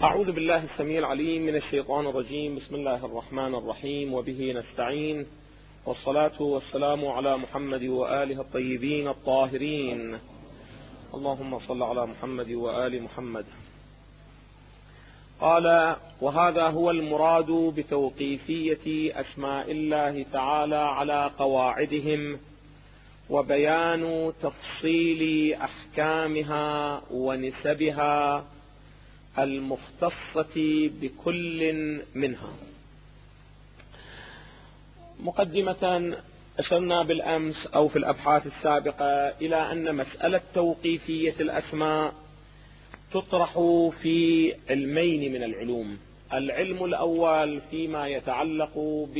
أعوذ بالله السميع العليم من الشيطان الرجيم. بسم الله الرحمن الرحيم، وبه نستعين، والصلاة والسلام على محمد وآله الطيبين الطاهرين. اللهم صل على محمد وآل محمد. قال: وهذا هو المراد بتوقيفية أسماء الله تعالى على قواعدهم، وبيان تفصيل أحكامها ونسبها المختصة بكل منها. مقدمة: أشرنا بالأمس أو في الأبحاث السابقة إلى أن مسألة توقيفية الأسماء تطرح في علمين من العلوم. العلم الأول فيما يتعلق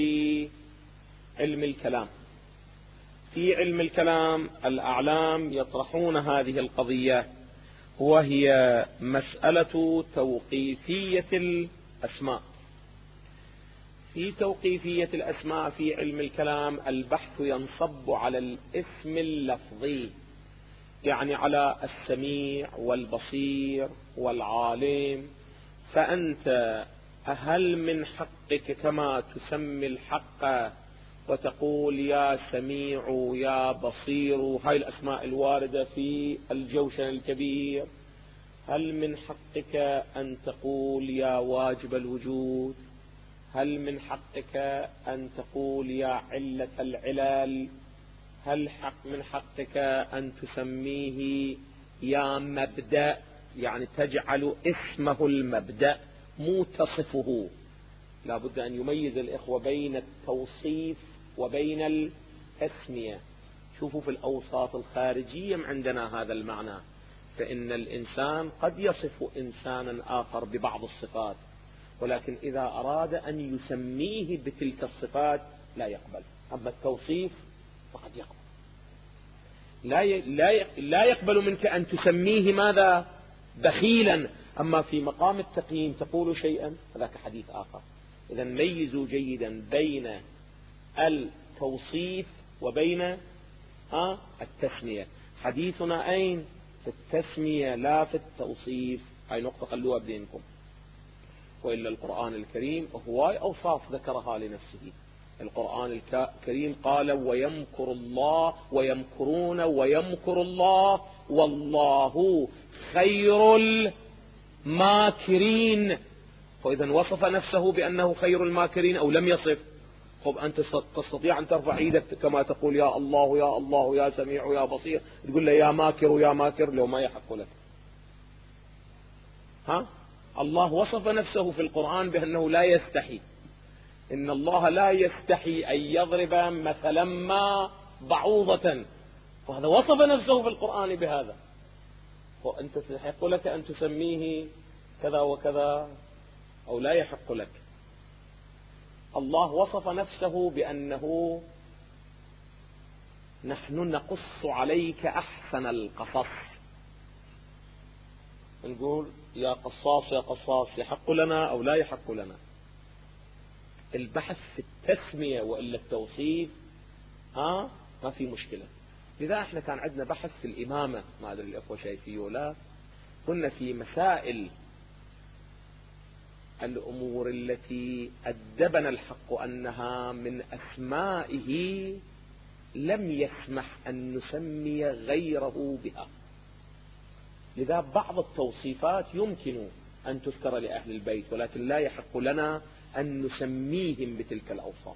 بعلم الكلام. في علم الكلام الأعلام يطرحون هذه القضية، وهي مسألة توقيفية الأسماء. في توقيفية الأسماء في علم الكلام البحث ينصب على الاسم اللفظي، يعني على السميع والبصير والعالم. فأنت هل من حقك كما تسمي الحق وتقول يا سميع يا بصير، هاي الأسماء الواردة في الجوشن الكبير، هل من حقك أن تقول يا واجب الوجود؟ هل من حقك أن تقول يا علة العلل؟ هل من حقك أن تسميه يا مبدأ، يعني تجعل اسمه المبدأ مو تصفه؟ لا بد أن يميز الإخوة بين التوصيف وبين التسمية. شوفوا في الأوصاف الخارجية عندنا هذا المعنى، فإن الإنسان قد يصف إنسانا آخر ببعض الصفات، ولكن إذا أراد أن يسميه بتلك الصفات لا يقبل. أما التوصيف فقد يقبل. لا يقبل منك أن تسميه ماذا؟ بخيلا. أما في مقام التقييم تقول شيئا، هذاك حديث آخر. إذا ميزوا جيدا بين التوصيف وبين التسمية. حديثنا أين؟ في التسمية لا في التوصيف. هاي نقطة خلوها بدينكم. وإلا القرآن الكريم هواي أوصاف ذكرها لنفسه. القرآن الكريم قال: ويمكر الله ويمكرون ويمكر الله والله خير الماكرين. فإذا وصف نفسه بأنه خير الماكرين أو لم يصف؟ طب أنت تستطيع أن ترفع ايدك كما تقول يا الله يا الله يا سميع يا بصير، تقول له يا ماكر يا ماكر، لو ما يحق لك. الله وصف نفسه في القرآن بأنه لا يستحي. إن الله لا يستحي أن يضرب مثلا ما بعوضة، فهذا وصف نفسه في القرآن بهذا. وأنت يحق لك أن تسميه كذا وكذا أو لا يحق لك؟ الله وصف نفسه بأنه نحن نقص عليك أحسن القصص. نقول يا قصاص يا قصاص، يحق لنا أو لا يحق لنا؟ البحث في التسمية وإلا التوصيف ما في مشكلة. لذا احنا كان عندنا بحث في الإمامة، ما أدري الأخوة شايفيه ولا، كنا في مسائل الأمور التي أدبنا الحق أنها من أسمائه لم يسمح أن نسمي غيره بها. لذا بعض التوصيفات يمكن أن تذكر لأهل البيت، ولكن لا يحق لنا أن نسميهم بتلك الأوصاف.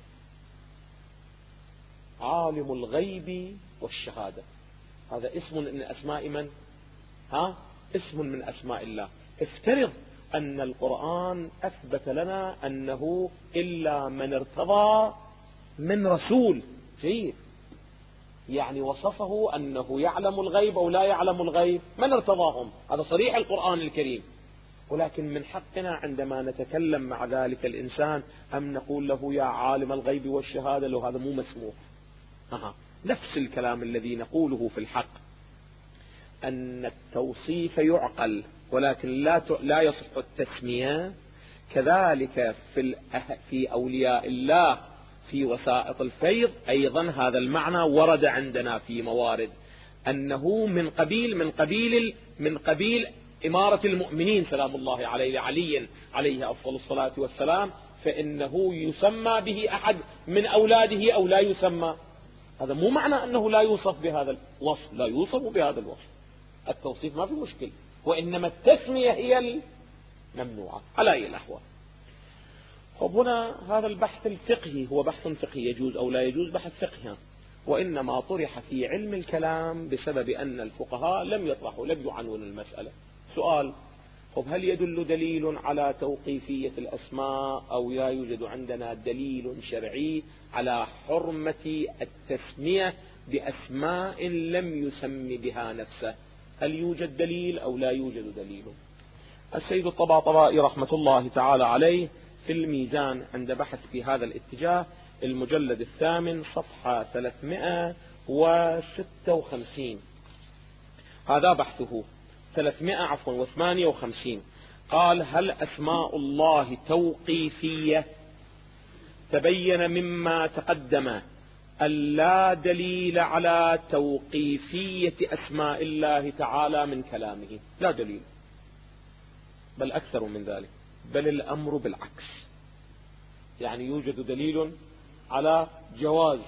عالم الغيب والشهادة، هذا اسم من أسماء من؟ اسم من أسماء الله. افترض أن القرآن أثبت لنا أنه إلا من ارتضى من رسول، جيد، يعني وصفه أنه يعلم الغيب أو لا يعلم الغيب، من ارتضاهم، هذا صريح القرآن الكريم. ولكن من حقنا عندما نتكلم مع ذلك الإنسان أم نقول له يا عالم الغيب والشهادة؟ له هذا مو مسموح. نفس الكلام الذي نقوله في الحق أن التوصيف يعقل ولكن لا يصح التسمية، كذلك في أولياء الله في وسائط الفيض أيضا هذا المعنى ورد عندنا في موارد، أنه من قبيل إمارة المؤمنين سلام الله عليه لعلي عليه أفضل الصلاة والسلام، فإنه يسمى به أحد من أولاده أو لا يسمى. هذا مو معنى أنه لا يوصف بهذا الوصف، لا يوصف بهذا الوصف، التوصيف ما في مشكل، وإنما التسمية هي الممنوعة على أي الأحوال. هنا هذا البحث الفقهي هو بحث فقهي، يجوز أو لا يجوز، بحث فقهي، وإنما طرح في علم الكلام بسبب أن الفقهاء لم يعنونوا المسألة. سؤال: هل يدل دليل على توقيفية الأسماء أو لا يوجد عندنا دليل شرعي على حرمة التسمية بأسماء لم يسم بها نفسه؟ هل يوجد دليل أو لا يوجد دليل؟ السيد الطباطبائي رحمة الله تعالى عليه في الميزان عند بحث في هذا الاتجاه، المجلد 8 صفحة 356، هذا بحثه 358. قال: هل أسماء الله توقيفية؟ تبين مما تقدم أن لا دليل على توقيفية أسماء الله تعالى من كلامه، لا دليل، بل أكثر من ذلك، بل الأمر بالعكس، يعني يوجد دليل على جواز.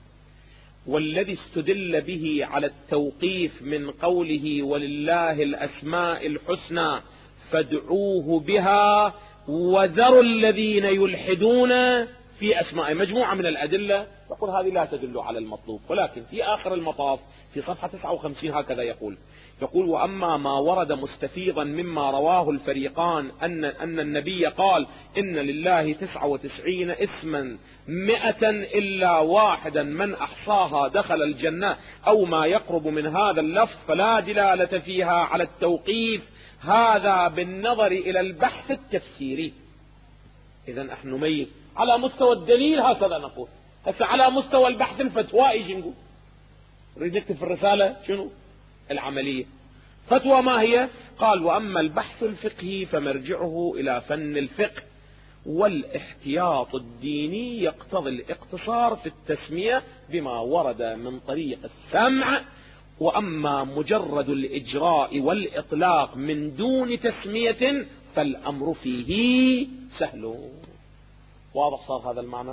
والذي استدل به على التوقيف من قوله: ولله الأسماء الحسنى فادعوه بها وذروا الذين يلحدون في أسماء، مجموعة من الأدلة يقول هذه لا تدل على المطلوب، ولكن في آخر المطاف في صفحة 59 هكذا يقول: وأما ما ورد مستفيضا مما رواه الفريقان أن النبي قال: إن لله 99 اسما 100 إلا واحدا من أحصاها دخل الجنة، أو ما يقرب من هذا اللفظ، فلا دلالة فيها على التوقيف، هذا بالنظر إلى البحث التفسيري. إذن نحن نميز على مستوى الدليل هكذا نقول، هسه على مستوى البحث الفتوائي نقول، نريد نكتب في الرسالة شنو العملية فتوى ما هي؟ قال: وأما البحث الفقهي فمرجعه إلى فن الفقه، والاحتياط الديني يقتضي الاقتصار في التسمية بما ورد من طريق السمع، وأما مجرد الإجراء والإطلاق من دون تسمية فالأمر فيه سهل. واضح صار هذا المعنى؟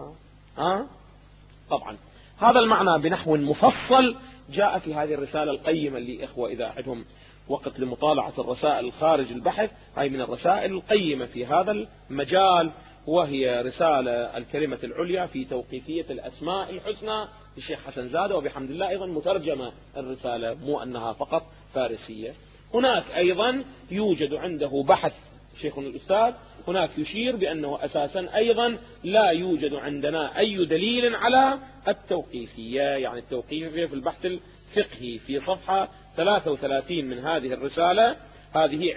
طبعا هذا المعنى بنحو مفصل جاء في هذه الرسالة القيمة اللي إخوة إذا عندهم وقت لمطالعة الرسائل خارج البحث، هاي من الرسائل القيمة في هذا المجال، وهي رسالة الكلمة العليا في توقيفية الأسماء الحسنى للشيخ حسن زادة، وبحمد الله أيضا مترجمة الرسالة، مو أنها فقط فارسية. هناك أيضا يوجد عنده بحث شيخنا الأستاذ هناك يشير بأنه أساسا أيضا لا يوجد عندنا أي دليل على التوقيفية، يعني التوقيفية في البحث الفقهي في صفحة 33 من هذه الرسالة. هذه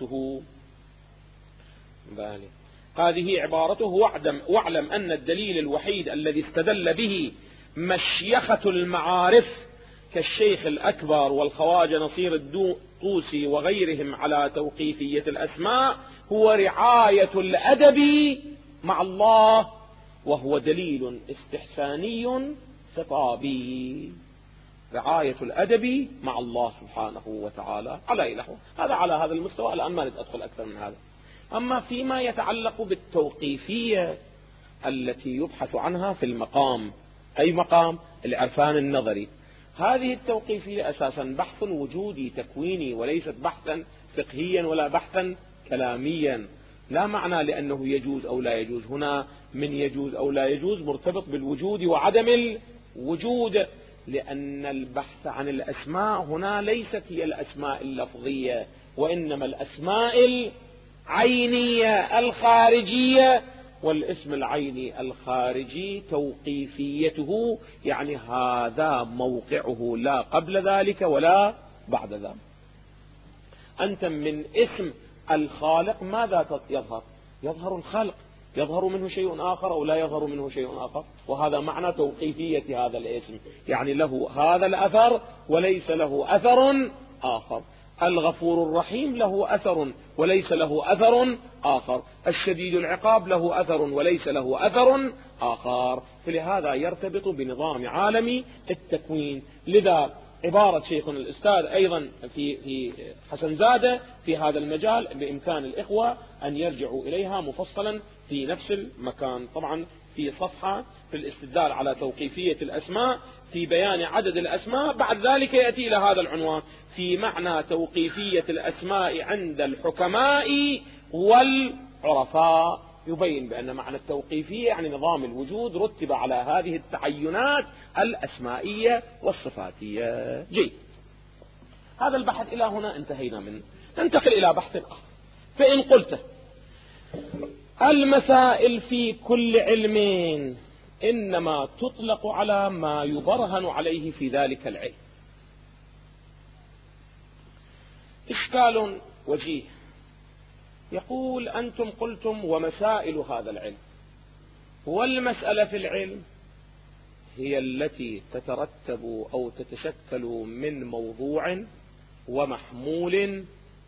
عبارته: واعلم أن الدليل الوحيد الذي استدل به مشيخة المعارف كالشيخ الأكبر والخواجة نصير الطوسي وغيرهم على توقيفية الأسماء هو رعاية الأدب مع الله، وهو دليل استحساني خطابي. رعاية الأدب مع الله سبحانه وتعالى على إله، هذا على هذا المستوى، الآن ما ندخل أكثر من هذا. أما فيما يتعلق بالتوقيفية التي يبحث عنها في المقام، أي مقام العرفان النظري، هذه التوقيفية أساسا بحث وجودي تكويني، وليست بحثا فقهيا ولا بحثا كلاميا. لا معنى لأنه يجوز أو لا يجوز، هنا من يجوز أو لا يجوز مرتبط بالوجود وعدم الوجود، لأن البحث عن الأسماء هنا ليست هي الأسماء اللفظية، وإنما الأسماء العينية الخارجية، والاسم العيني الخارجي توقيفيته يعني هذا موقعه لا قبل ذلك ولا بعد ذلك. أنت من اسم الخالق ماذا يظهر؟ يظهر الخلق، يظهر منه شيء آخر أو لا يظهر منه شيء آخر، وهذا معنى توقيفية هذا الاسم، يعني له هذا الأثر وليس له أثر آخر. الغفور الرحيم له أثر وليس له أثر آخر، الشديد العقاب له أثر وليس له أثر آخر، فلهذا يرتبط بنظام عالمي التكوين. لذا عبارة شيخنا الأستاذ أيضا في حسن زادة في هذا المجال، بإمكان الإخوة أن يرجعوا إليها مفصلا في نفس المكان. طبعا في صفحة في الاستدلال على توقيفية الأسماء في بيان عدد الأسماء، بعد ذلك يأتي إلى هذا العنوان في معنى توقيفية الأسماء عند الحكماء والعرفاء، يبين بأن معنى التوقيفية يعني نظام الوجود رتب على هذه التعينات الأسمائية والصفاتية. جيد، هذا البحث إلى هنا انتهينا منه. ننتقل إلى بحث آخر. فإن قلت المسائل في كل علم إنما تطلق على ما يبرهن عليه في ذلك العلم، إشكال وجيه. يقول أنتم قلتم ومسائل هذا العلم، والمسألة في العلم هي التي تترتب أو تتشكل من موضوع ومحمول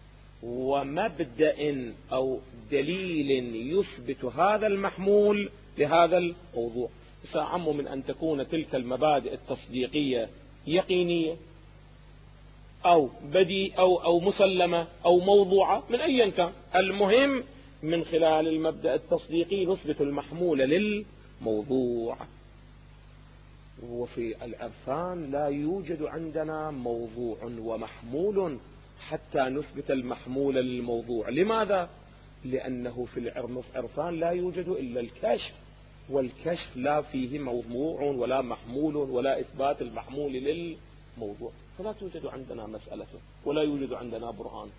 ومبدأ أو دليل يثبت هذا المحمول لهذا الموضوع. سأعم من أن تكون تلك المبادئ التصديقية يقينية أو بديهية أو مسلمة أو موضوعة من أي كان، المهم من خلال المبدأ التصديقي نثبت المحمول للموضوع. وفي العرفان لا يوجد عندنا موضوع ومحمول حتى نثبت المحمول للموضوع. لماذا؟ لأنه في العرفان لا يوجد إلا الكشف، والكشف لا فيه موضوع ولا محمول ولا إثبات المحمول للموضوع، فلا توجد عندنا مسألة ولا يوجد عندنا برهان.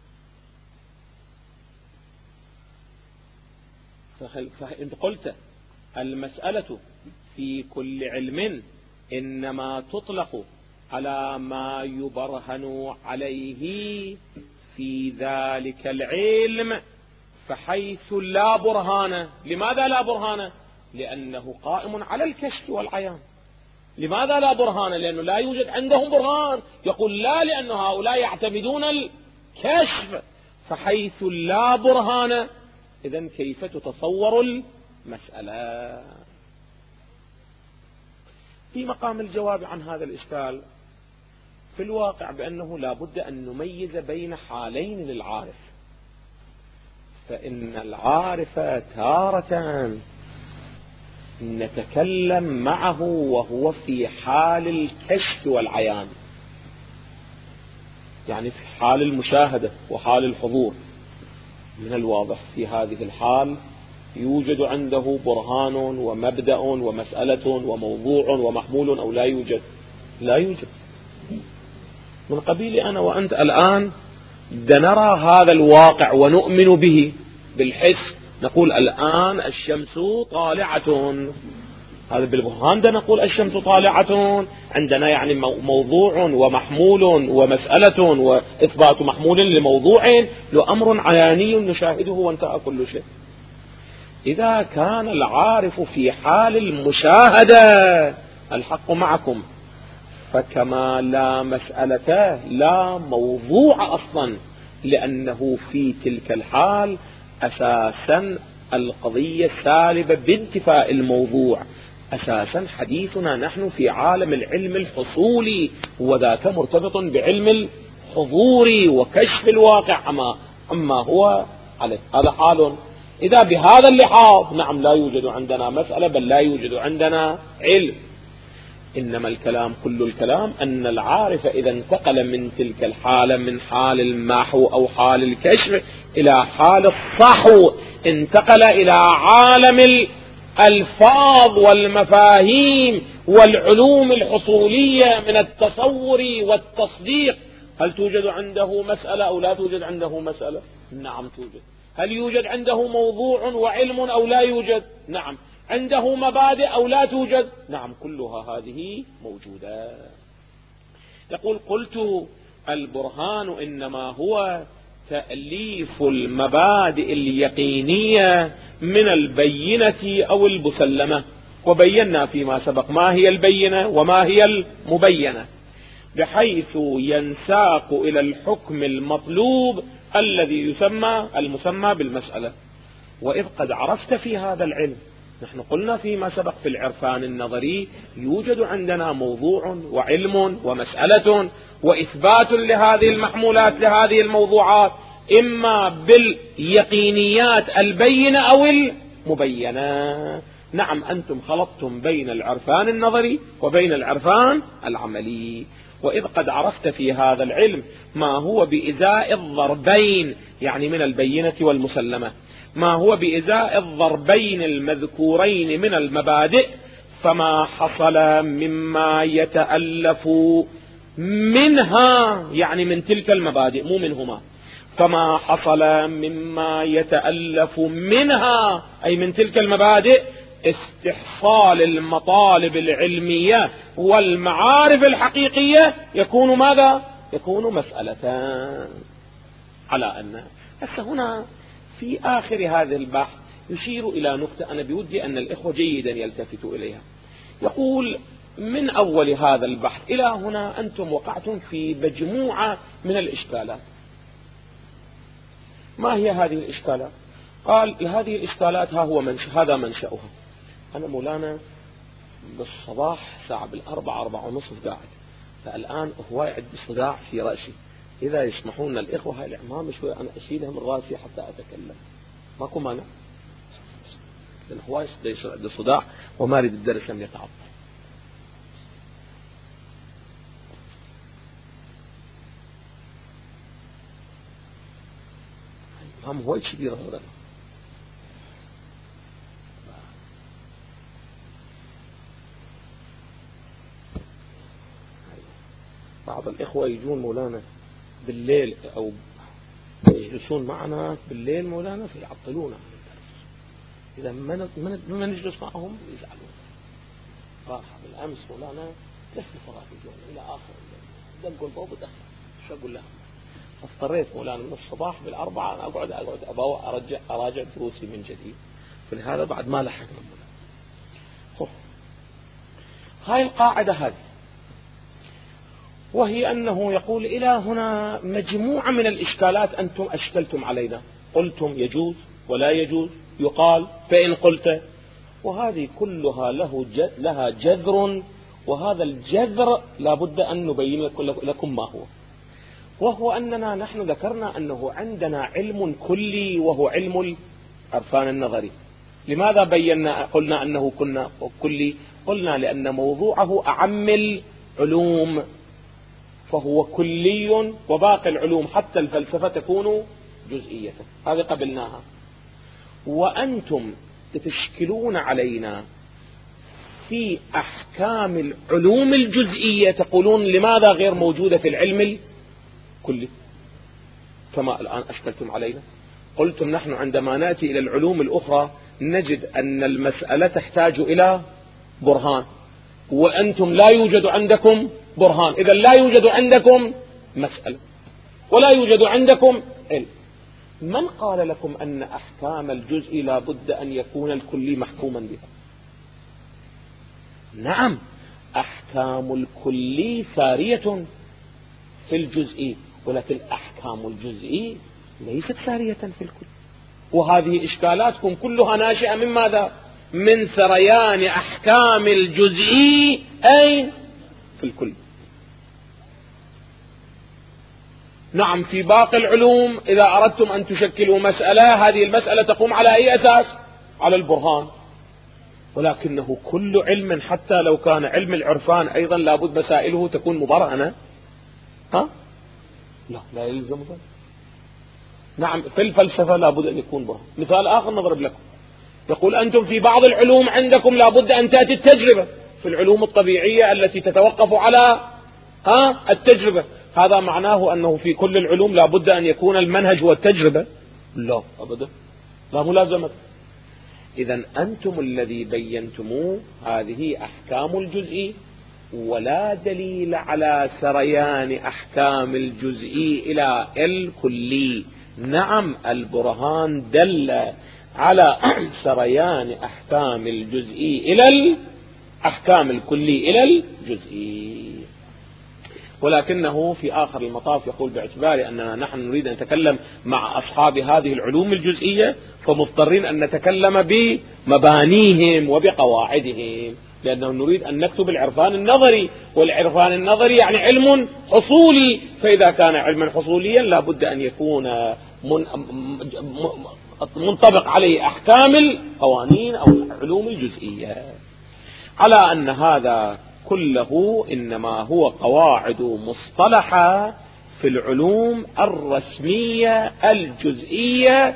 فإن قلت المسألة في كل علم إنما تطلق على ما يبرهن عليه في ذلك العلم، فحيث لا برهان. لماذا لا برهان؟ لأنه قائم على الكشف والعيان. لماذا لا برهان؟ لأنه لا يوجد عندهم برهان. يقول لا، لأن هؤلاء يعتمدون الكشف. فحيث لا برهان إذن كيف تتصور المسألة؟ في مقام الجواب عن هذا الإشكال في الواقع بأنه لا بد أن نميز بين حالين للعارف. فإن العارف تارة نتكلم معه وهو في حال الكشف والعيان، يعني في حال المشاهدة وحال الحضور. من الواضح في هذه الحال يوجد عنده برهان ومبدأ ومسألة وموضوع ومحمول أو لا يوجد؟ لا يوجد. من قبيل أنا وأنت الآن نرى هذا الواقع ونؤمن به بالحس، نقول الآن الشمس طالعة، هذا بالبرهان ده نقول الشمس طالعة. عندنا يعني موضوع ومحمول ومسألة وإثبات محمول لموضوع لأمر عياني نشاهده وانتهى كل شيء. إذا كان العارف في حال المشاهدة الحق معكم، فكما لا مسألة لا موضوع أصلا، لأنه في تلك الحال أساسا القضية سالبة بانتفاء الموضوع. أساسا حديثنا نحن في عالم العلم الحصولي، وذاك مرتبط بعلم الحضور وكشف الواقع عما هو عليه. هذا حال. إذا بهذا اللحاظ نعم لا يوجد عندنا مسألة، بل لا يوجد عندنا علم. إنما الكلام كل الكلام أن العارف إذا انتقل من تلك الحالة، من حال المحو أو حال الكشف إلى حال الصحو، انتقل إلى عالم الألفاظ والمفاهيم والعلوم الحصولية من التصور والتصديق. هل توجد عنده مسألة أو لا توجد عنده مسألة؟ نعم توجد. هل يوجد عنده موضوع وعلم أو لا يوجد؟ نعم. عنده مبادئ أو لا توجد؟ نعم، كلها هذه موجودة. يقول قلت البرهان إنما هو تأليف المبادئ اليقينية من البينة أو المسلمة، وبينا فيما سبق ما هي البينة وما هي المبينة، بحيث ينساق إلى الحكم المطلوب الذي يسمى المسمى بالمسألة. وإذ قد عرفت في هذا العلم، نحن قلنا فيما سبق في العرفان النظري يوجد عندنا موضوع وعلم ومسألة، وإثبات لهذه المحمولات لهذه الموضوعات إما باليقينيات البينة أو المبينة. نعم، أنتم خلطتم بين العرفان النظري وبين العرفان العملي. وإذ قد عرفت في هذا العلم ما هو بإزاء الضربين، يعني من البينة والمسلمة، ما هو بإزاء الضربين المذكورين من المبادئ، فما حصل مما يتألف منها، يعني من تلك المبادئ مو منهما، فما حصل مما يتألف منها أي من تلك المبادئ استحصال المطالب العلمية والمعارف الحقيقية يكون ماذا؟ يكون مسألتان. على أن هنا في آخر هذا البحث يشير إلى نقطة أنا بودي أن الإخوة جيدا يلتفتوا إليها. يقول من أول هذا البحث إلى هنا أنتم وقعتم في مجموعة من الإشكالات. ما هي هذه الإشكالات؟ قال هذه الإشكالات هذا منشأها. أنا مولانا بالصباح ساعة 4:45 قاعد، فالآن هو يعد صداع في رأسي، إذا يسمحون الإخوة هاي الإعمام شوي أنا أشيلها من رأسي حتى أتكلم، ماكو مانع، لأن هو يعد صداع وما يريد الدرس أن يتعطل. هم هو كبير هذا. بعض الإخوة يجون مولانا بالليل أو يجلسون معنا بالليل مولانا فيعطلون عن الدرس، إذا ما نجلس معهم يزعلون. بالأمس مولانا 3 فرات يجون إلى آخر الليل، دقوا الباب ودخل، شو أقول لهم؟ اضطريت مولانا من الصباح 4 أنا أقعد أراجع دروسي من جديد، فلهذا بعد ما لحقنا مولانا. هاي القاعدة هذه، وهي أنه يقول إلى هنا مجموعة من الإشكالات أنتم أشكلتم علينا، قلتم يجوز ولا يجوز، يقال فإن قلت، وهذه كلها لها جذر، وهذا الجذر لابد أن نبين لكم ما هو. وهو أننا نحن ذكرنا أنه عندنا علم كلي وهو علم العرفان النظري. لماذا قلنا أنه كنا كلي؟ قلنا لأن موضوعه أعم العلوم، فهو كلي، وباقي العلوم حتى الفلسفة تكون جزئية، هذه قبلناها. وأنتم تشكلون علينا في أحكام العلوم الجزئية، تقولون لماذا غير موجودة في العلم الكلي، كما الآن أشكلتم علينا. قلتم نحن عندما نأتي إلى العلوم الأخرى نجد أن المسألة تحتاج إلى برهان، وأنتم لا يوجد عندكم برهان، إذا لا يوجد عندكم مسألة ولا يوجد عندكم علم. من قال لكم أن أحكام الجزء لا بد أن يكون الكلي محكوما بها؟ نعم، أحكام الكلي سارية في الجزء، ولكن أحكام الجزء ليست سارية في الكل. وهذه إشكالاتكم كلها ناشئة من ماذا؟ من سريان أحكام الجزء أي في الكل. نعم، في باقي العلوم إذا أردتم أن تشكلوا مسألة، هذه المسألة تقوم على أي أساس؟ على البرهان. ولكنه كل علم حتى لو كان علم العرفان أيضا لابد مسائله تكون مبرهنة. لا يلزم ذلك. نعم، في الفلسفة لابد أن يكون برهان. مثال آخر نضرب لكم، يقول أنتم في بعض العلوم عندكم لابد أن تأتي التجربة، في العلوم الطبيعية التي تتوقف على التجربة، هذا معناه أنه في كل العلوم لابد أن يكون المنهج هو التجربة؟ لا أبدا، لا ملازمة. إذن أنتم الذي بينتموه هذه أحكام الجزء، ولا دليل على سريان أحكام الجزء إلى الكلي. نعم، البرهان دل على سريان أحكام الجزء إلى الأحكام الكلي إلى الجزء، ولكنه في آخر المطاف يقول باعتبار أننا نحن نريد أن نتكلم مع أصحاب هذه العلوم الجزئية فمضطرين أن نتكلم بمبانيهم وبقواعدهم، لأنه نريد أن نكتب العرفان النظري، والعرفان النظري يعني علم حصولي، فإذا كان علما حصوليا لا بد أن يكون منطبق عليه أحكام القوانين أو العلوم الجزئية. على أن هذا كله إنما هو قواعد مصطلحة في العلوم الرسمية الجزئية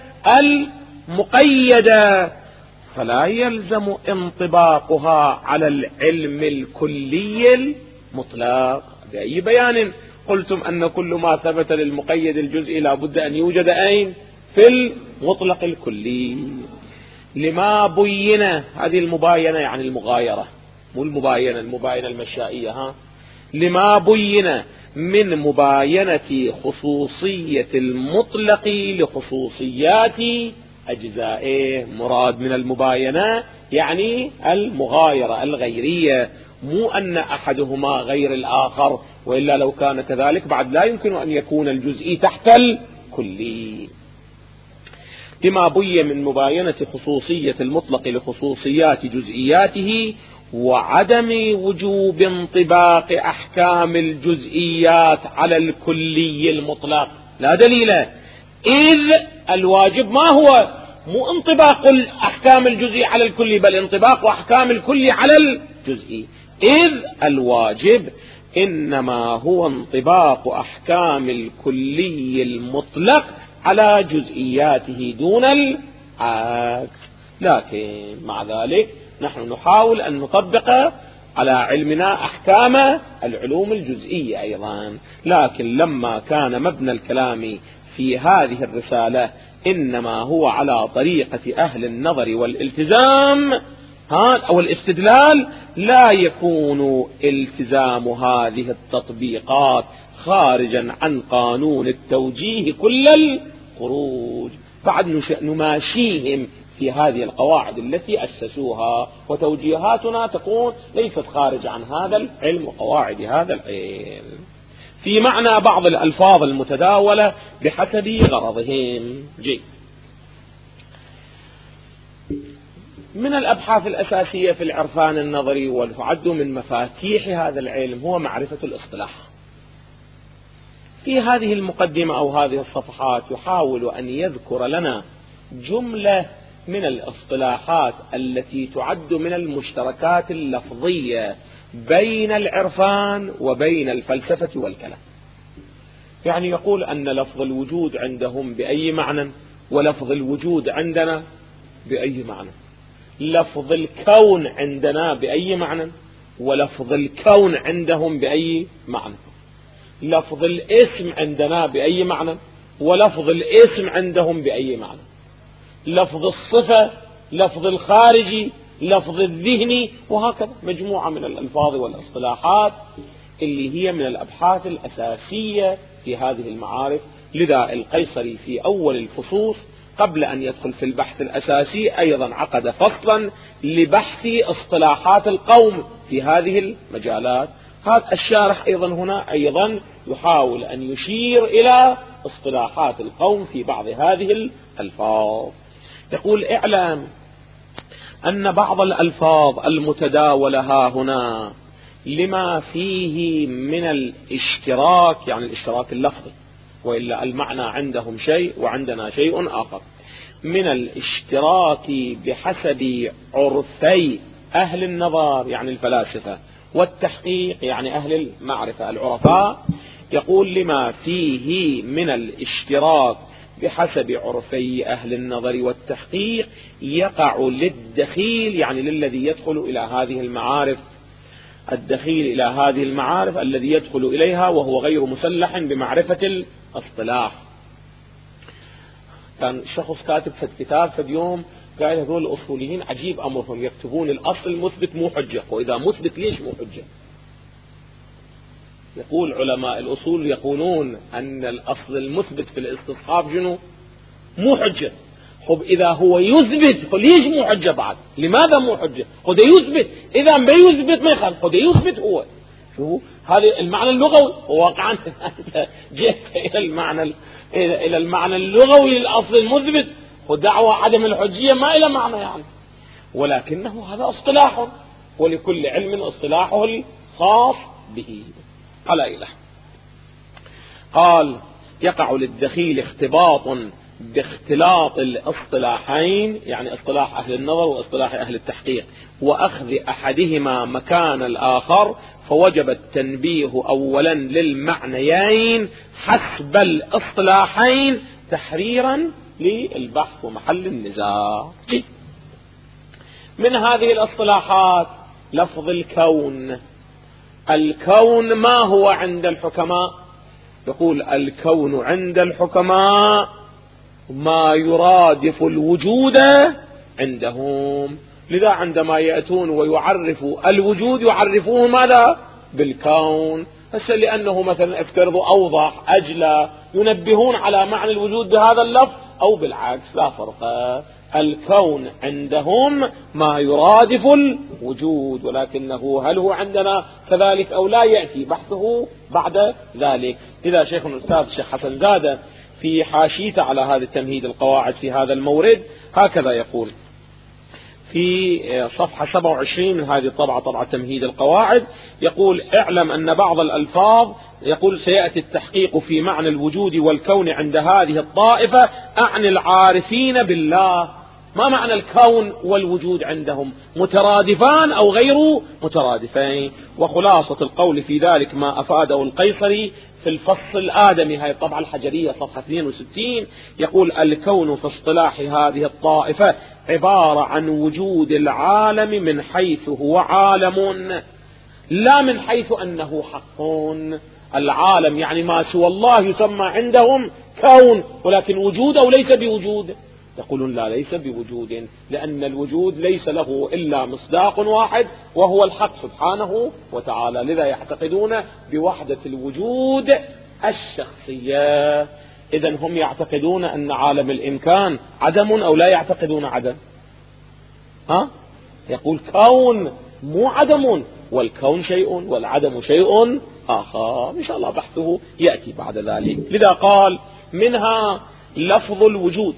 المقيدة، فلا يلزم انطباقها على العلم الكلي المطلق. بأي بيان قلتم أن كل ما ثبت للمقيد الجزئي لا بد أن يوجد أين؟ في المطلق الكلي. لما بين، هذه المباينة يعني المغايرة، مو المباينة المشائية، لما بين من مباينة خصوصية المطلق لخصوصيات أجزائه. مراد من المباينة يعني المغايرة الغيرية، مو أن أحدهما غير الآخر، وإلا لو كان كذلك بعد لا يمكن أن يكون الجزئي تحت الكلي. لما بين من مباينة خصوصية المطلق لخصوصيات جزئياته، وعدم وجوب انطباق أحكام الجزئيات على الكلي المطلق. لا دليل، إذ الواجب ما هو؟ مو انطباق الأحكام الجزئي على الكلي، بل انطباق أحكام الكلي على الجزئي. إذ الواجب إنما هو انطباق أحكام الكلي المطلق على جزئياته دون العكس. لكن مع ذلك نحن نحاول أن نطبق على علمنا أحكام العلوم الجزئية أيضا. لكن لما كان مبنى الكلام في هذه الرسالة إنما هو على طريقة أهل النظر والالتزام أو الاستدلال، لا يكون التزام هذه التطبيقات خارجا عن قانون التوجيه كل الخروج. بعد نماشيهم في هذه القواعد التي أسسوها، وتوجيهاتنا تكون ليست خارج عن هذا العلم وقواعد هذا العلم في معنى بعض الألفاظ المتداولة بحسب غرضهم. من الأبحاث الأساسية في العرفان النظري وتعد من مفاتيح هذا العلم هو معرفة الاصطلاح. في هذه المقدمة أو هذه الصفحات يحاول أن يذكر لنا جملة من الاصطلاحات التي تعد من المشتركات اللفظية بين العرفان وبين الفلسفة والكلام. يعني يقول أن لفظ الوجود عندهم بأي معنى، ولفظ الوجود عندنا بأي معنى. لفظ الكون عندنا بأي معنى، ولفظ الكون عندهم بأي معنى. لفظ الاسم عندنا بأي معنى، ولفظ الاسم عندهم بأي معنى. لفظ الصفة، لفظ الخارجي، لفظ الذهني، وهكذا مجموعة من الألفاظ والاصطلاحات اللي هي من الأبحاث الأساسية في هذه المعارف. لذا القيصري في أول الفصول قبل أن يدخل في البحث الأساسي أيضا عقد فصلا لبحث اصطلاحات القوم في هذه المجالات. هذا الشارح أيضا هنا أيضا يحاول أن يشير إلى اصطلاحات القوم في بعض هذه الألفاظ. يقول: اعلم أن بعض الألفاظ المتداولة ها هنا لما فيه من الاشتراك، يعني الاشتراك اللفظي، وإلا المعنى عندهم شيء وعندنا شيء آخر، من الاشتراك بحسب عرفي أهل النظر يعني الفلاسفة، والتحقيق يعني أهل المعرفة العرفاء. يقول: لما فيه من الاشتراك بحسب عرفي أهل النظر والتحقيق يقع للدخيل، يعني للذي يدخل إلى هذه المعارف، الدخيل إلى هذه المعارف الذي يدخل إليها وهو غير مسلح بمعرفة الاصطلاح. كان شخص كاتب في الكتاب في اليوم قال: هذول الأصوليين عجيب أمرهم، يكتبون الأصل المثبت مو حجة، وإذا مثبت ليش مو حجة؟ يقول علماء الأصول يقولون أن الأصل المثبت في الاستصحاب شنو؟ مو حجة. خب إذا هو يثبت ليش مو حجة بعد؟ لماذا مو حجة؟ خد يثبت، إذا ما يثبت ما يخالف، خد يثبت هو. شو هذا المعنى اللغوي؟ واقعا جئت إلى المعنى اللغوي للأصل المثبت، ودعوة عدم الحجية ما إلى معنى يعني، ولكنه هذا اصطلاح ولكل علم اصطلاحه الخاص به. على إله قال يقع للدخيل اختباط باختلاط الاصطلاحين، يعني اصطلاح أهل النظر واصطلاح أهل التحقيق، وأخذ أحدهما مكان الآخر، فوجب التنبيه أولا للمعنيين حسب الاصطلاحين تحريرا للبحث ومحل النزاع. من هذه الاصطلاحات لفظ الكون. الكون ما هو عند الحكماء؟ يقول الكون عند الحكماء ما يرادف الوجود عندهم. لذا عندما يأتون ويعرفوا الوجود يعرفوه ماذا؟ بالكون. بس لأنه مثلا افترضوا أوضح أجلى، ينبهون على معنى الوجود بهذا اللفظ، أو بالعكس لا فرق. الكون عندهم ما يرادف الوجود، ولكنه هل هو عندنا كذلك أو لا يأتي بحثه بعد ذلك. إذا شيخ الأستاذ الشيخ حسن زادة في حاشيته على هذا التمهيد القواعد في هذا المورد هكذا يقول في صفحة 27 من هذه الطبعة، طبعة تمهيد القواعد، يقول اعلم أن بعض الألفاظ، يقول سيأتي التحقيق في معنى الوجود والكون عند هذه الطائفة أعني العارفين بالله. ما معنى الكون والوجود عندهم؟ مترادفان أو غير مترادفين؟ وخلاصة القول في ذلك ما أفاده القيصري في الفصل الآدمي، هذه الطبعة الحجرية صفحة 62، يقول الكون في اصطلاح هذه الطائفة عبارة عن وجود العالم من حيث هو عالم، لا من حيث أنه حق. العالم يعني ما سوى الله يسمى عندهم كون، ولكن وجود أو ليس بوجود؟ يقولون لا، ليس بوجود، لأن الوجود ليس له إلا مصداق واحد وهو الحق سبحانه وتعالى. لذا يعتقدون بوحدة الوجود الشخصية. إذن هم يعتقدون أن عالم الإمكان عدم أو لا يعتقدون عدم؟ يقول كون مو عدم، والكون شيء والعدم شيء آخر. إن شاء الله بحثه يأتي بعد ذلك. لذا قال منها لفظ الوجود،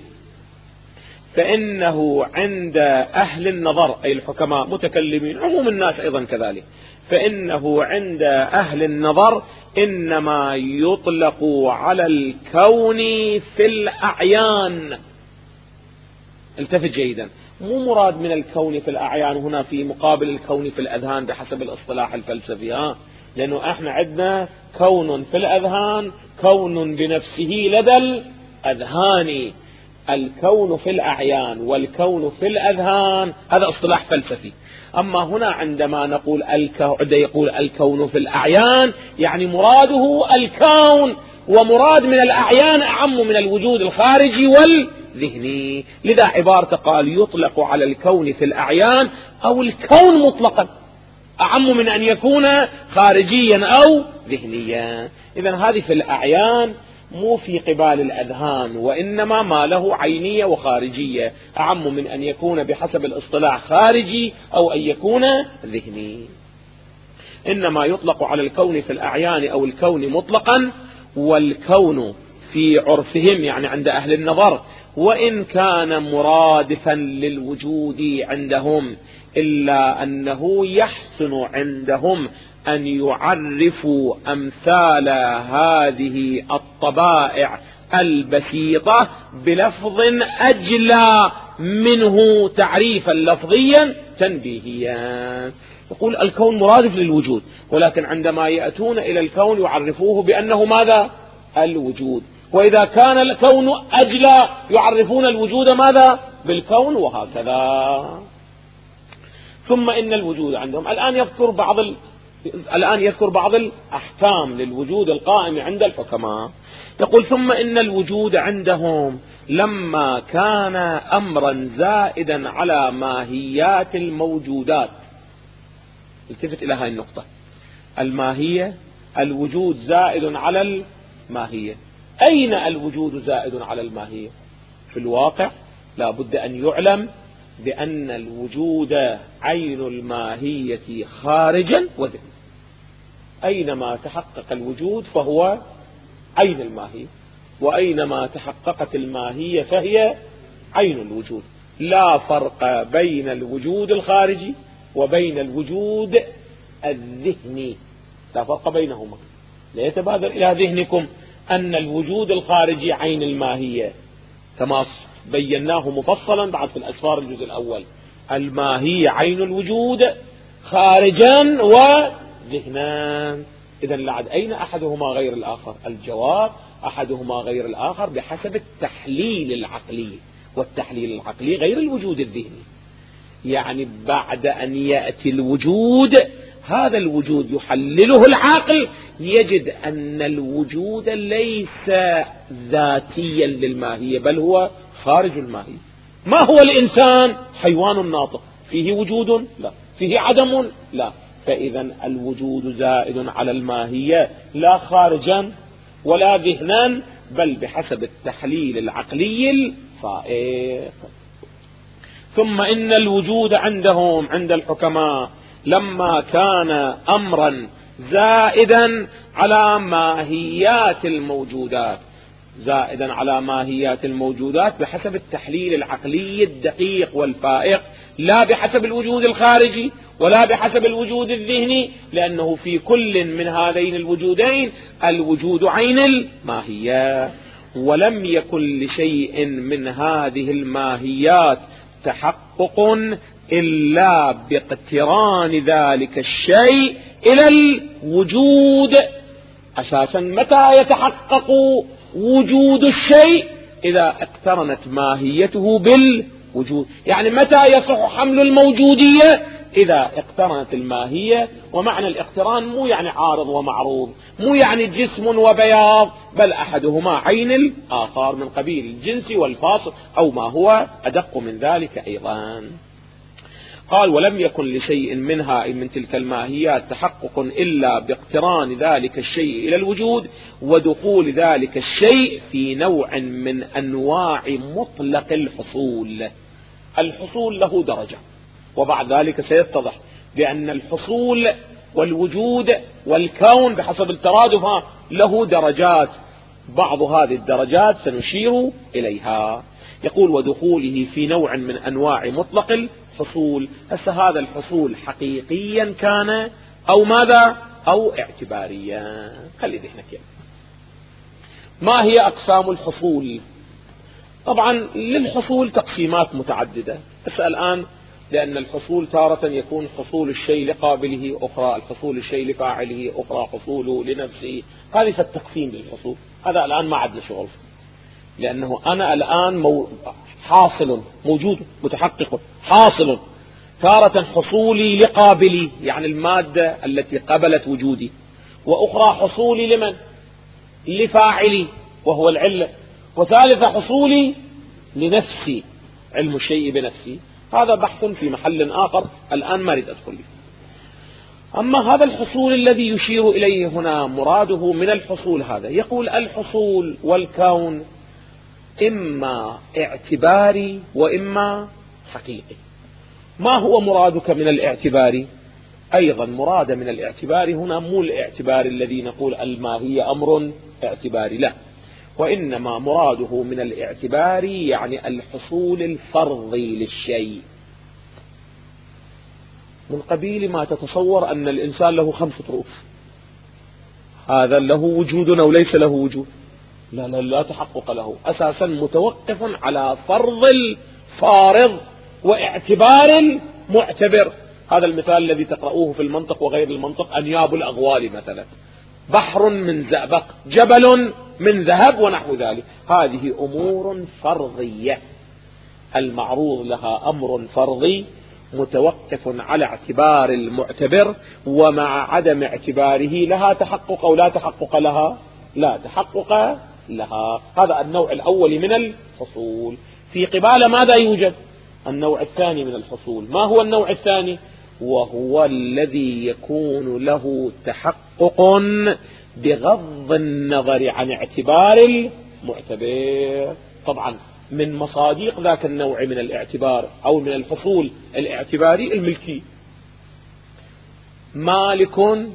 فإنه عند أهل النظر أي الحكماء متكلمين، عموم الناس أيضا كذلك، فإنه عند أهل النظر إنما يطلق على الكون في الأعيان. التفت جيدا، مو مراد من الكون في الأعيان هنا في مقابل الكون في الأذهان بحسب الاصطلاح الفلسفي، لأنه احنا عندنا كون في الأذهان، كون بنفسه لدى الأذهان. الكون في الأعيان والكون في الأذهان هذا اصطلاح فلسفي. أما هنا عندما نقول يقول الكون في الأعيان يعني مراده الكون، ومراد من الأعيان أعم من الوجود الخارجي والذهني. لذا عبارة قال يطلق على الكون في الأعيان أو الكون مطلقا أعم من أن يكون خارجيا أو ذهنيا. إذن هذه في الأعيان مو في قبال الأذهان، وإنما ما له عينية وخارجية أعم من أن يكون بحسب الاصطلاح خارجي أو أن يكون ذهني. إنما يطلق على الكون في الأعيان أو الكون مطلقا، والكون في عرفهم يعني عند أهل النظر وإن كان مرادفا للوجود عندهم، إلا أنه يحسن عندهم أن يعرفوا أمثال هذه الطبائع البسيطة بلفظ أجلى منه تعريفا لفظيا تنبيهيا. يقول الكون مرادف للوجود، ولكن عندما يأتون إلى الكون يعرفوه بأنه ماذا؟ الوجود. وإذا كان الكون أجلى يعرفون الوجود ماذا؟ بالكون، وهكذا. ثم إن الوجود عندهم الآن يذكر بعض الأحكام للوجود القائم عند الحكماء. يقول ثم إن الوجود عندهم لما كان أمرا زائدا على ماهيات الموجودات. التفت إلى هذه النقطة، الماهية، الوجود زائد على الماهية. أين الوجود زائد على الماهية؟ في الواقع لا بد أن يعلم بأن الوجود عين الماهية خارجا وذهنا. أينما تحقق الوجود فهو عين الماهية، وأينما تحققت الماهية فهي عين الوجود. لا فرق بين الوجود الخارجي وبين الوجود الذهني، لا فرق بينهما. لا يتبادر إلى ذهنكم أن الوجود الخارجي عين الماهية كما بيناه مفصلا بعد في الأسفار الجزء الأول. الماهية عين الوجود خارجا وذهنا. إذن لعد أين أحدهما غير الآخر؟ الجواب أحدهما غير الآخر بحسب التحليل العقلي، والتحليل العقلي غير الوجود الذهني. يعني بعد أن يأتي الوجود، هذا الوجود يحلله العقل يجد أن الوجود ليس ذاتيا للماهية بل هو خارج الماهية. ما هو الإنسان؟ حيوان ناطق، فيه وجود؟ لا. فيه عدم؟ لا. فإذا الوجود زائد على الماهية لا خارجا ولا ذهنا بل بحسب التحليل العقلي الفائق. ثم إن الوجود عندهم عند الحكماء لما كان أمرا زائدا على ماهيات الموجودات، زائدا على ماهيات الموجودات بحسب التحليل العقلي الدقيق والفائق، لا بحسب الوجود الخارجي ولا بحسب الوجود الذهني، لأنه في كل من هذين الوجودين الوجود عين الماهية. ولم يكن لشيء من هذه الماهيات تحقق إلا باقتران ذلك الشيء إلى الوجود. أساسا متى يتحقق وجود الشيء؟ إذا اقترنت ماهيته بالوجود. يعني متى يصح حمل الموجودية؟ إذا اقترنت الماهية. ومعنى الاقتران مو يعني عارض ومعروض، مو يعني جسم وبياض، بل أحدهما عين الآخر من قبيل الجنس والفاصل أو ما هو أدق من ذلك أيضا. قال ولم يكن لشيء منها من تلك الماهيات تحقق إلا باقتران ذلك الشيء إلى الوجود ودخول ذلك الشيء في نوع من أنواع مطلق الحصول. الحصول له درجة، وبعد ذلك سيتضح بأن الحصول والوجود والكون بحسب الترادف له درجات، بعض هذه الدرجات سنشير إليها. يقول ودخوله في نوع من أنواع مطلق الحصول. هذا الحصول حقيقيا كان أو ماذا أو اعتباريا. خلي ذهنك يعني. ما هي أقسام الحصول؟ طبعا للحصول تقسيمات متعددة، بس الآن لأن الحصول تارة يكون حصول الشيء لقابله، أخرى الحصول الشيء لفاعله، أخرى حصوله لنفسه. هذه فالتقسيم للحصول هذا الآن ما عدنا شغل، لأنه أنا الآن حاصل موجود متحقق حاصل. تارة حصولي لقابلي يعني المادة التي قبلت وجودي، وأخرى حصولي لمن؟ لفاعلي وهو العلة، وثالثة حصولي لنفسي علم الشيء بنفسي. هذا بحث في محل آخر الآن ما أريد أدخل فيه. أما هذا الحصول الذي يشير إليه هنا مراده من الحصول هذا، يقول الحصول والكون إما اعتباري وإما حقيقي. ما هو مرادك من الاعتباري؟ أيضا مراد من الاعتباري هنا مو الاعتبار الذي نقول الماهية أمر اعتباري، لا، وإنما مراده من الاعتبار يعني الحصول الفرضي للشيء، من قبيل ما تتصور أن الإنسان له 5 رؤوس، هذا له وجود أو ليس له وجود؟ لا لا لا تحقق له، أساسا متوقف على فرض الفارض واعتبار المعتبر. هذا المثال الذي تقرؤوه في المنطق وغير المنطق، أنياب الأغوال مثلا، بحر من زئبق، جبل من ذهب ونحو ذلك. هذه أمور فرضية، المعروض لها أمر فرضي متوقف على اعتبار المعتبر، ومع عدم اعتباره لها تحقق أو لا تحقق لها؟ لا تحقق لها. هذا النوع الأول من الحصول. في قبال ماذا يوجد؟ النوع الثاني من الحصول. ما هو النوع الثاني؟ وهو الذي يكون له تحقق بغض النظر عن اعتبار المعتبر. طبعا من مصادق ذاك النوع من الاعتبار أو من الحصول الاعتباري الملكي. مالك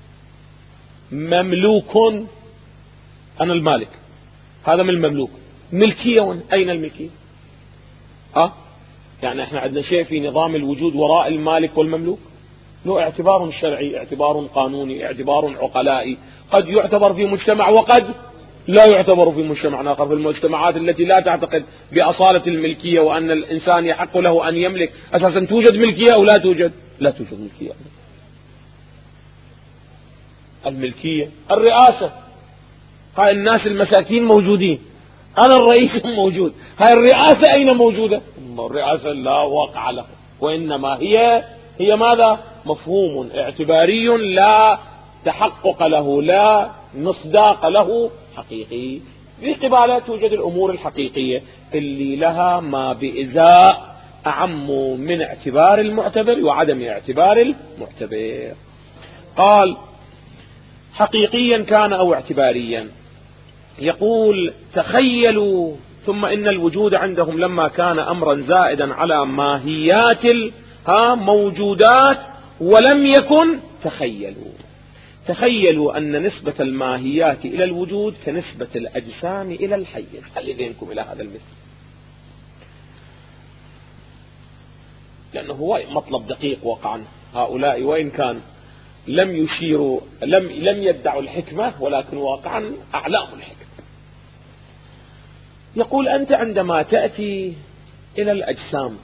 مملوك، أنا المالك، هذا من المملوك. ملكية، أين الملكية؟ يعني احنا عندنا شيء في نظام الوجود وراء المالك والمملوك، له اعتبار شرعي، اعتبار قانوني، اعتبار عقلائي، قد يعتبر في مجتمع وقد لا يعتبر في مجتمع آخر. في المجتمعات التي لا تعتقد بأصالة الملكية وأن الإنسان يحق له أن يملك أساسا توجد ملكية أو لا توجد؟ لا توجد ملكية. الملكية الرئاسة، هاي الناس المساكين موجودين، أنا الرئيس موجود، هاي الرئاسة أين موجودة؟ الرئاسة لا واقع له، وإنما هي ماذا؟ مفهوم اعتباري لا تحقق له، لا مصداق له حقيقي. في قبالة توجد الأمور الحقيقية اللي لها ما بإزاء أعم من اعتبار المعتبر وعدم اعتبار المعتبر. قال حقيقيا كان أو اعتباريا. يقول تخيلوا ثم إن الوجود عندهم لما كان أمرا زائدا على ماهيات موجودات ولم يكن تخيلوا أن نسبة الماهيات إلى الوجود كنسبة الأجسام إلى الحيز. خلي ذهنكم إلى هذا المثل، لأنه هو مطلب دقيق وقعا. هؤلاء وإن كان لم يشيروا لم يدعوا الحكمة، ولكن واقعا أعلام الحكمة. يقول أنت عندما تأتي إلى الأجسام،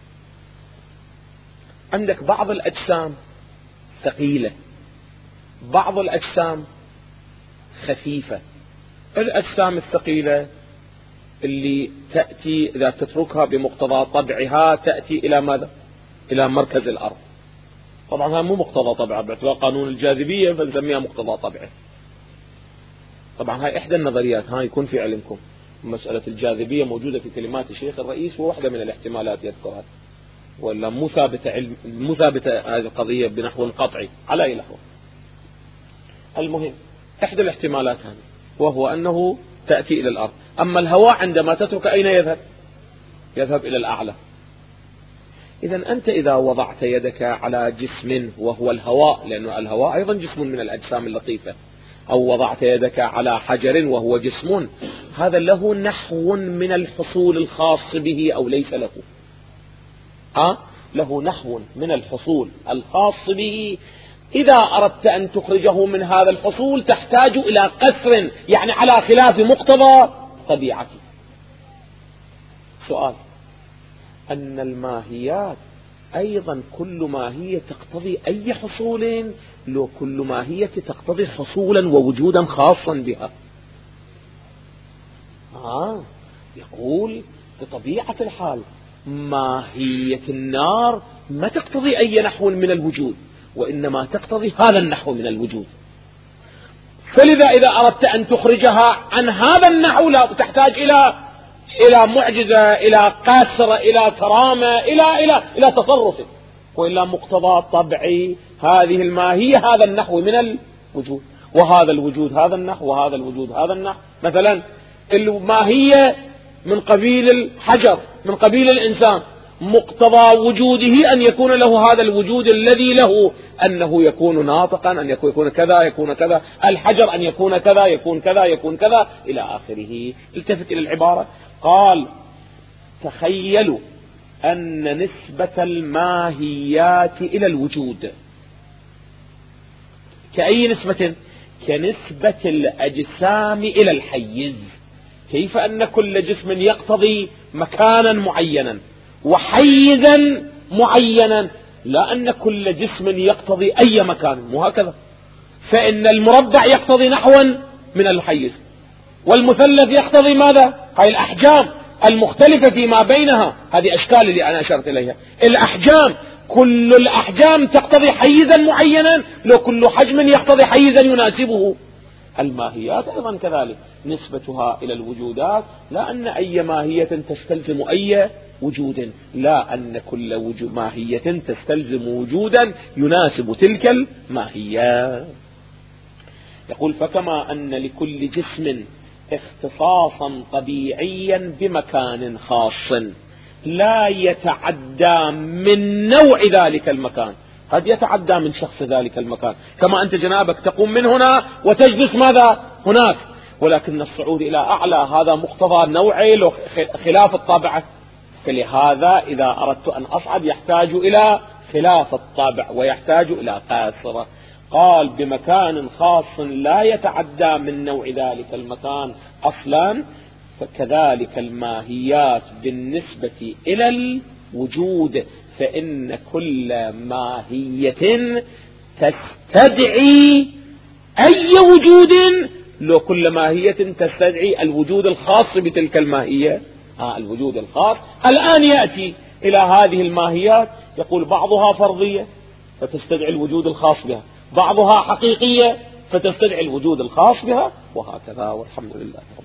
عندك بعض الأجسام ثقيلة، بعض الأجسام خفيفة. الأجسام الثقيلة اللي تأتي إذا تتركها بمقتضى طبعها تأتي إلى ماذا؟ إلى مركز الأرض. طبعا هذا مو مقتضى طبعه، باعتبار قانون الجاذبية فنسميها مقتضى طبعه. طبعا هاي إحدى النظريات، هاي يكون في علمكم مسألة الجاذبية موجودة في كلمات الشيخ الرئيس، وواحدة من الاحتمالات يذكرها، ولا مو ثابتة هذه القضية بنحو قطعي على أي لحظة. المهم إحدى الاحتمالات هذه، وهو أنه تأتي إلى الأرض. أما الهواء عندما تترك أين يذهب إلى الأعلى. إذا أنت إذا وضعت يدك على جسم وهو الهواء، لأن الهواء أيضا جسم من الأجسام اللطيفة، أو وضعت يدك على حجر وهو جسم، هذا له نحو من الحصول الخاص به أو ليس له؟ له نحو من الحصول الخاص به. إذا أردت أن تخرجه من هذا الحصول تحتاج إلى قسر، يعني على خلاف مقتضى طبيعته. سؤال: أن الماهيات أيضا كل ماهية تقتضي أي حصول، لو كل ماهية تقتضي حصولا ووجودا خاصا بها؟ يقول بطبيعة الحال ماهية النار ما تقتضي أي نحو من الوجود، وإنما تقتضي هذا النحو من الوجود. فلذا إذا أردت أن تخرجها عن هذا النحو لا تحتاج إلى معجزة، إلى قسر، إلى كرامة، إلى تصرف، وإلا مقتضى طبعي هذه الماهية هذا النحو من الوجود، وهذا الوجود هذا النحو، وهذا الوجود هذا النحو. مثلا الماهية من قبيل الحجر، من قبيل الإنسان، مقتضى وجوده أن يكون له هذا الوجود الذي له، أنه يكون ناطقا، أن يكون كذا يكون كذا، الحجر أن يكون كذا يكون كذا يكون كذا إلى آخره. التفت إلى العبارة، قال تخيلوا أن نسبة الماهيات إلى الوجود كأي نسبة؟ كنسبة الأجسام إلى الحيز. كيف أن كل جسم يقتضي مكانا معينا وحيزا معينا، لا أن كل جسم يقتضي أي مكان، مو هكذا. فإن المربع يقتضي نحوا من الحيز، والمثلث يقتضي ماذا؟ هاي الأحجام المختلفة فيما بينها، هذه أشكال اللي أنا أشرت إليها. الأحجام كل الأحجام تقتضي حيزا معينا، لو كل حجم يقتضي حيزا يناسبه. الماهيات أيضا كذلك نسبتها إلى الوجودات، لا أن أي ماهية تستلزم أي وجود، لا أن كل ماهية تستلزم وجودا يناسب تلك الماهيات. يقول فكما أن لكل جسم اختصاصا طبيعيا بمكان خاص لا يتعدى من نوع ذلك المكان، قد يتعدى من شخص ذلك المكان، كما أنت جنابك تقوم من هنا وتجلس ماذا هناك، ولكن الصعود إلى أعلى هذا مقتضى نوعي خلاف الطابعة. فلهذا إذا أردت أن أصعد يحتاج إلى خلاف الطبع ويحتاج إلى قاصرة. قال بمكان خاص لا يتعدى من نوع ذلك المكان أصلا. فكذلك الماهيات بالنسبة إلى الوجود، فإن كل ماهية تستدعي أي وجود، لو كل ماهية تستدعي الوجود الخاص بتلك الماهية. الوجود الخاص الآن يأتي إلى هذه الماهيات يقول بعضها فرضية فتستدعي الوجود الخاص بها، بعضها حقيقية فتستدعي الوجود الخاص بها، وهكذا، والحمد لله.